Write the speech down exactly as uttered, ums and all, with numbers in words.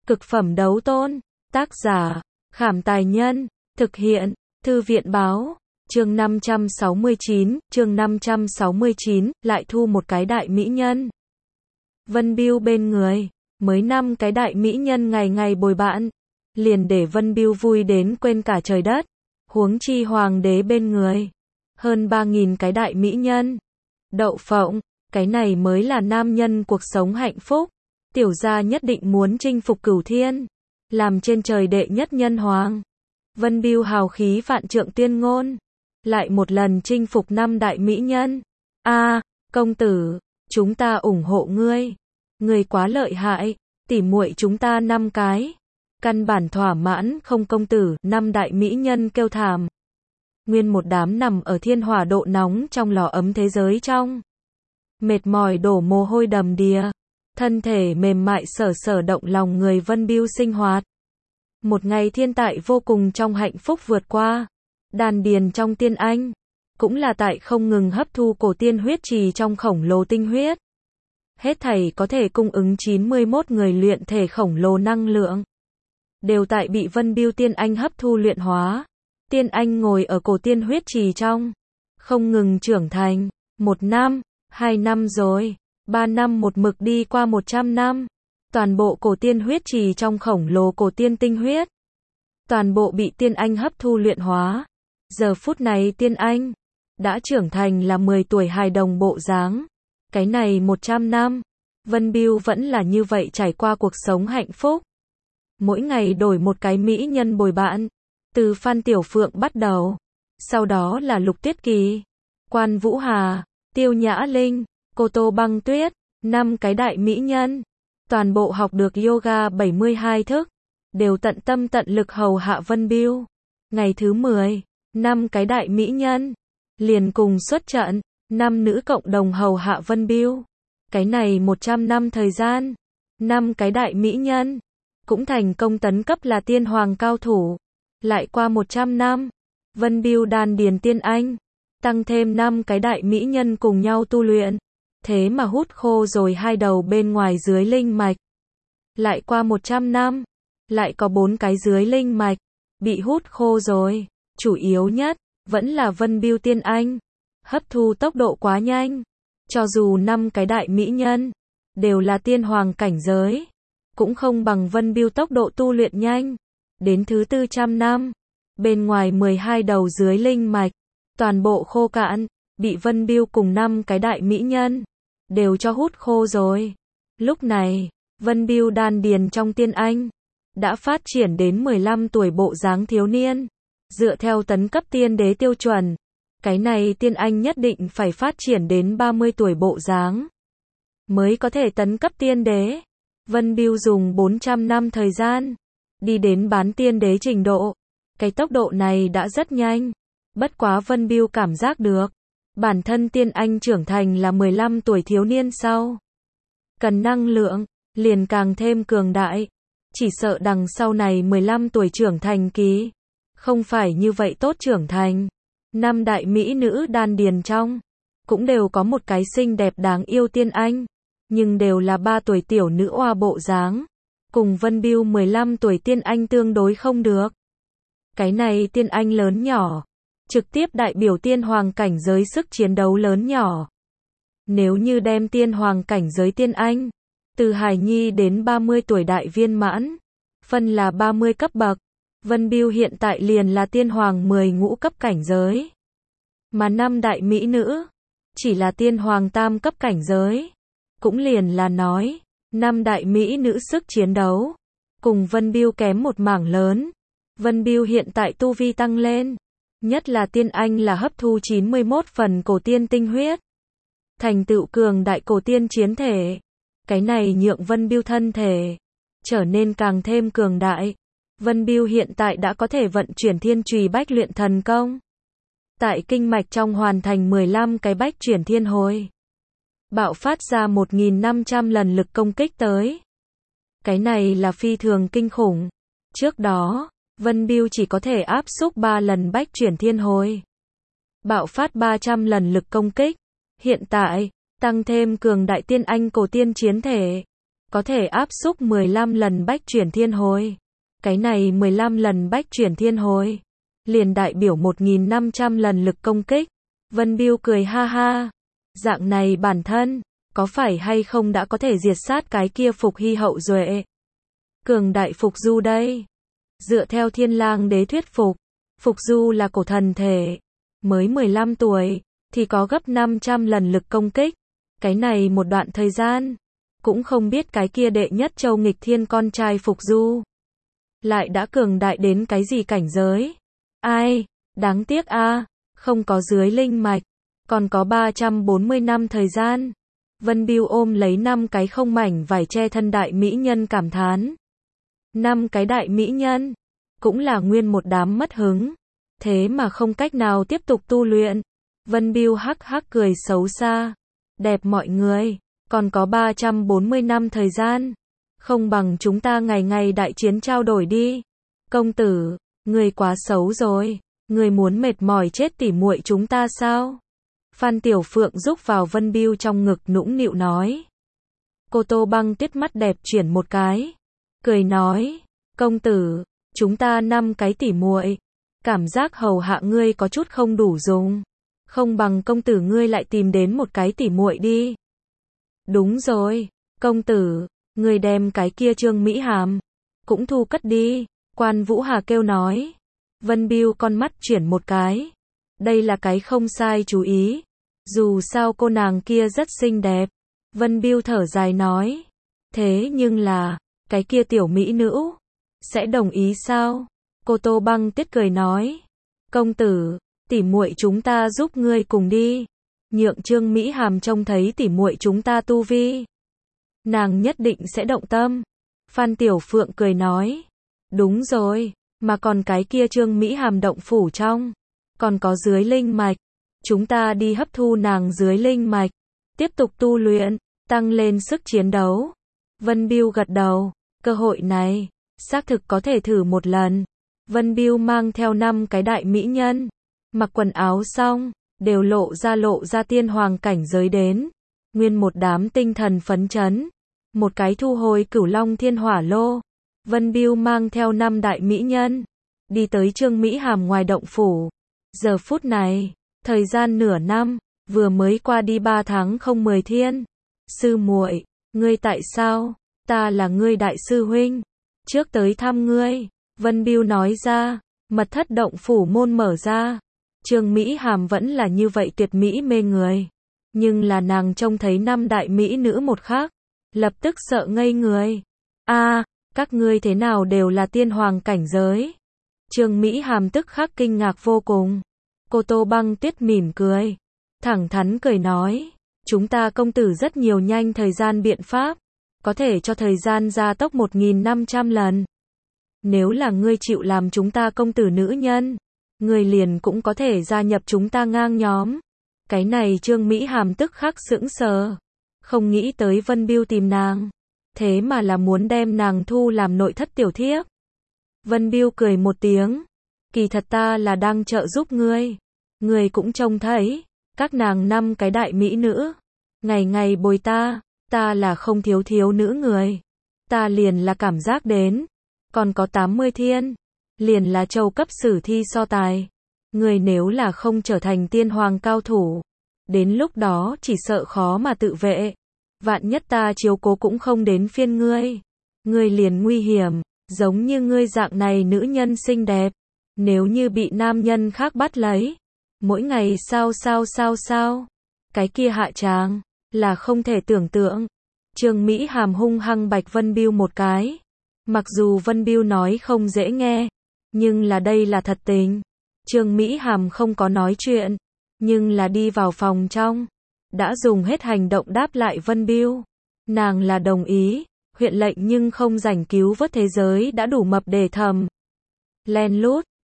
Cực phẩm đấu tôn. Tác giả, Khảm Tài Nhân. Thực hiện, Thư viện Báo. Chương năm trăm sáu mươi chín, chương năm trăm sáu mươi chín, lại thu một cái đại mỹ nhân. Vân Bưu bên người, mới năm cái đại mỹ nhân ngày ngày bồi bạn, liền để Vân Bưu vui đến quên cả trời đất, huống chi hoàng đế bên người, hơn ba nghìn cái đại mỹ nhân. Đậu phộng, cái này mới là nam nhân cuộc sống hạnh phúc, tiểu gia nhất định muốn chinh phục cửu thiên, làm trên trời đệ nhất nhân hoàng. Vân Bưu hào khí vạn trượng tuyên ngôn, lại một lần chinh phục năm đại mỹ nhân. A, công tử, chúng ta ủng hộ ngươi. Ngươi quá lợi hại, tỉ muội chúng ta năm cái, căn bản thỏa mãn không công tử, năm đại mỹ nhân kêu thảm. Nguyên một đám nằm ở thiên hỏa độ nóng trong lò ấm thế giới trong. Mệt mỏi đổ mồ hôi đầm đìa, thân thể mềm mại sở sở động lòng người Vân Bưu sinh hoạt. Một ngày thiên tại vô cùng trong hạnh phúc vượt qua. Đan điền trong tiên anh, cũng là tại không ngừng hấp thu cổ tiên huyết trì trong khổng lồ tinh huyết. Hết thảy có thể cung ứng chín mươi mốt người luyện thể khổng lồ năng lượng, đều tại bị Vân Bưu tiên anh hấp thu luyện hóa. Tiên anh ngồi ở cổ tiên huyết trì trong, không ngừng trưởng thành. Một năm, hai năm rồi, ba năm một mực đi qua một trăm năm. Toàn bộ cổ tiên huyết trì trong khổng lồ cổ tiên tinh huyết, toàn bộ bị tiên anh hấp thu luyện hóa. Giờ phút này tiên anh đã trưởng thành là mười tuổi hài đồng bộ dáng. Cái này một trăm năm, Vân Bưu vẫn là như vậy trải qua cuộc sống hạnh phúc. Mỗi ngày đổi một cái mỹ nhân bồi bạn, từ Phan Tiểu Phượng bắt đầu, sau đó là Lục Tuyết Kỳ, Quan Vũ Hà, Tiêu Nhã Linh, Cô Tô Băng Tuyết, năm cái đại mỹ nhân, toàn bộ học được yoga bảy mươi hai thức, đều tận tâm tận lực hầu hạ Vân Bưu. Ngày thứ mười, năm cái đại mỹ nhân liền cùng xuất trận, năm nữ cộng đồng hầu hạ Vân Bưu. Cái này một trăm năm thời gian, năm cái đại mỹ nhân cũng thành công tấn cấp là tiên hoàng cao thủ. Lại qua một trăm năm, Vân Bưu đan điền tiên anh, tăng thêm năm cái đại mỹ nhân cùng nhau tu luyện, thế mà hút khô rồi hai đầu bên ngoài dưới linh mạch. Lại qua một trăm năm, lại có bốn cái dưới linh mạch bị hút khô rồi. Chủ yếu nhất vẫn là Vân Bưu tiên anh, hấp thu tốc độ quá nhanh. Cho dù năm cái đại mỹ nhân đều là tiên hoàng cảnh giới, cũng không bằng Vân Bưu tốc độ tu luyện nhanh. Đến thứ tư trăm năm, bên ngoài mười hai đầu dưới linh mạch toàn bộ khô cạn, bị Vân Bưu cùng năm cái đại mỹ nhân đều cho hút khô rồi. Lúc này, Vân Bưu đan điền trong tiên anh đã phát triển đến mười lăm tuổi bộ dáng thiếu niên. Dựa theo tấn cấp tiên đế tiêu chuẩn, cái này tiên anh nhất định phải phát triển đến ba mươi tuổi bộ dáng mới có thể tấn cấp tiên đế. Vân Bưu dùng bốn trăm năm thời gian đi đến bán tiên đế trình độ. Cái tốc độ này đã rất nhanh. Bất quá Vân Bưu cảm giác được, bản thân tiên anh trưởng thành là mười lăm tuổi thiếu niên sau, cần năng lượng liền càng thêm cường đại. Chỉ sợ đằng sau này mười lăm tuổi trưởng thành kỳ không phải như vậy tốt trưởng thành. Năm đại mỹ nữ đan điền trong cũng đều có một cái xinh đẹp đáng yêu tiên anh, nhưng đều là ba tuổi tiểu nữ oa bộ dáng, cùng Vân Bưu mười lăm tuổi tiên anh tương đối không được. Cái này tiên anh lớn nhỏ, trực tiếp đại biểu tiên hoàng cảnh giới sức chiến đấu lớn nhỏ. Nếu như đem tiên hoàng cảnh giới tiên anh, từ hài nhi đến ba mươi tuổi đại viên mãn, phân là ba mươi cấp bậc, Vân Bưu hiện tại liền là tiên hoàng mười ngũ cấp cảnh giới. Mà năm đại mỹ nữ, chỉ là tiên hoàng tam cấp cảnh giới. Cũng liền là nói, năm đại mỹ nữ sức chiến đấu, cùng Vân Bưu kém một mảng lớn. Vân Bưu hiện tại tu vi tăng lên, nhất là tiên anh là hấp thu chín mươi mốt phần cổ tiên tinh huyết, thành tựu cường đại cổ tiên chiến thể. Cái này nhượng Vân Bưu thân thể trở nên càng thêm cường đại. Vân Bưu hiện tại đã có thể vận chuyển thiên trùy bách luyện thần công, tại kinh mạch trong hoàn thành mười lăm cái bách chuyển thiên hồi, bạo phát ra một nghìn năm trăm lần lực công kích tới. Cái này là phi thường kinh khủng. Trước đó, Vân Bưu chỉ có thể áp xúc ba lần bách chuyển thiên hồi, bạo phát ba trăm lần lực công kích. Hiện tại, tăng thêm cường đại tiên anh cổ tiên chiến thể, có thể áp xúc mười lăm lần bách chuyển thiên hồi. Cái này mười lăm lần bách chuyển thiên hồi, liền đại biểu một nghìn năm trăm lần lực công kích. Vân Biêu cười ha ha. Dạng này bản thân, có phải hay không đã có thể diệt sát cái kia Phục Hy hậu duệ? Cường đại Phục Du đây. Dựa theo Thiên Lang Đế thuyết phục, Phục Du là cổ thần thể, mới mười lăm tuổi, thì có gấp năm trăm lần lực công kích. Cái này một đoạn thời gian, cũng không biết cái kia đệ nhất châu nghịch thiên con trai Phục Du lại đã cường đại đến cái gì cảnh giới. Ai, đáng tiếc a, không có dưới linh mạch, còn có ba trăm bốn mươi năm thời gian. Vân Biêu ôm lấy năm cái không mảnh vải che thân đại mỹ nhân cảm thán. Năm cái đại mỹ nhân, cũng là nguyên một đám mất hứng, thế mà không cách nào tiếp tục tu luyện. Vân Biêu hắc hắc cười xấu xa. Đẹp mọi người, còn có ba trăm bốn mươi năm thời gian, không bằng chúng ta ngày ngày đại chiến trao đổi đi. Công tử, người quá xấu rồi, người muốn mệt mỏi chết tỉ muội chúng ta sao? Phan Tiểu Phượng rúc vào Vân Biêu trong ngực nũng nịu nói. Cô Tô Băng Tuyết mắt đẹp chuyển một cái, cười nói, công tử, chúng ta năm cái tỉ muội, cảm giác hầu hạ ngươi có chút không đủ dùng, không bằng công tử ngươi lại tìm đến một cái tỉ muội đi. Đúng rồi, công tử, ngươi đem cái kia Trương Mỹ Hàm cũng thu cất đi, Quan Vũ Hà kêu nói. Vân Biêu con mắt chuyển một cái, đây là cái không sai chú ý, dù sao cô nàng kia rất xinh đẹp. Vân Biêu thở dài nói, thế nhưng là, cái kia tiểu mỹ nữ sẽ đồng ý sao? Cô Tô Băng Tuyết cười nói, công tử, tỉ muội chúng ta giúp ngươi cùng đi, nhượng Trương Mỹ Hàm trông thấy tỉ muội chúng ta tu vi, nàng nhất định sẽ động tâm. Phan Tiểu Phượng cười nói, đúng rồi, mà còn cái kia Trương Mỹ Hàm động phủ trong, còn có dưới linh mạch, chúng ta đi hấp thu nàng dưới linh mạch, tiếp tục tu luyện, tăng lên sức chiến đấu. Vân Biêu gật đầu, cơ hội này, xác thực có thể thử một lần. Vân Biêu mang theo năm cái đại mỹ nhân, mặc quần áo xong, đều lộ ra lộ ra tiên hoàng cảnh giới đến. Nguyên một đám tinh thần phấn chấn, một cái thu hồi Cửu Long Thiên Hỏa Lô. Vân Biêu mang theo năm đại mỹ nhân, đi tới Trương Mỹ Hàm ngoài động phủ. Giờ phút này, thời gian nửa năm, vừa mới qua đi ba tháng không mười thiên. Sư muội, ngươi tại sao? Ta là ngươi đại sư huynh, trước tới thăm ngươi. Vân Biêu nói ra, mật thất động phủ môn mở ra. Trương Mỹ Hàm vẫn là như vậy tuyệt mỹ mê người, nhưng là nàng trông thấy năm đại mỹ nữ một khác, lập tức sợ ngây người. A, các ngươi thế nào đều là tiên hoàng cảnh giới? Trương Mỹ Hàm tức khắc kinh ngạc vô cùng. Cô Tô Băng Tuyết mỉm cười, thẳng thắn cười nói, chúng ta công tử rất nhiều nhanh thời gian biện pháp, có thể cho thời gian gia tốc một nghìn năm trăm lần. Nếu là ngươi chịu làm chúng ta công tử nữ nhân, ngươi liền cũng có thể gia nhập chúng ta ngang nhóm. Cái này Trương Mỹ Hàm tức khắc sững sờ, không nghĩ tới Vân Biêu tìm nàng, thế mà là muốn đem nàng thu làm nội thất tiểu thiếp. Vân Biêu cười một tiếng, kỳ thật ta là đang trợ giúp ngươi, ngươi cũng trông thấy, các nàng năm cái đại mỹ nữ, ngày ngày bồi ta, ta là không thiếu thiếu nữ người, ta liền là cảm giác đến, còn có tám mươi thiên, liền là châu cấp sử thi so tài, ngươi nếu là không trở thành tiên hoàng cao thủ, đến lúc đó chỉ sợ khó mà tự vệ, vạn nhất ta chiếu cố cũng không đến phiên ngươi, ngươi liền nguy hiểm, giống như ngươi dạng này nữ nhân xinh đẹp, nếu như bị nam nhân khác bắt lấy, mỗi ngày sao sao sao sao, cái kia hạ tràng, là không thể tưởng tượng. Trương Mỹ Hàm hung hăng bạch Vân Biêu một cái, mặc dù Vân Biêu nói không dễ nghe, nhưng là đây là thật tình. Trương Mỹ Hàm không có nói chuyện, nhưng là đi vào phòng trong, đã dùng hết hành động đáp lại Vân Biêu. Nàng là đồng ý, huyện lệnh nhưng không rảnh cứu vớt thế giới đã đủ mập để thầm. Len lút,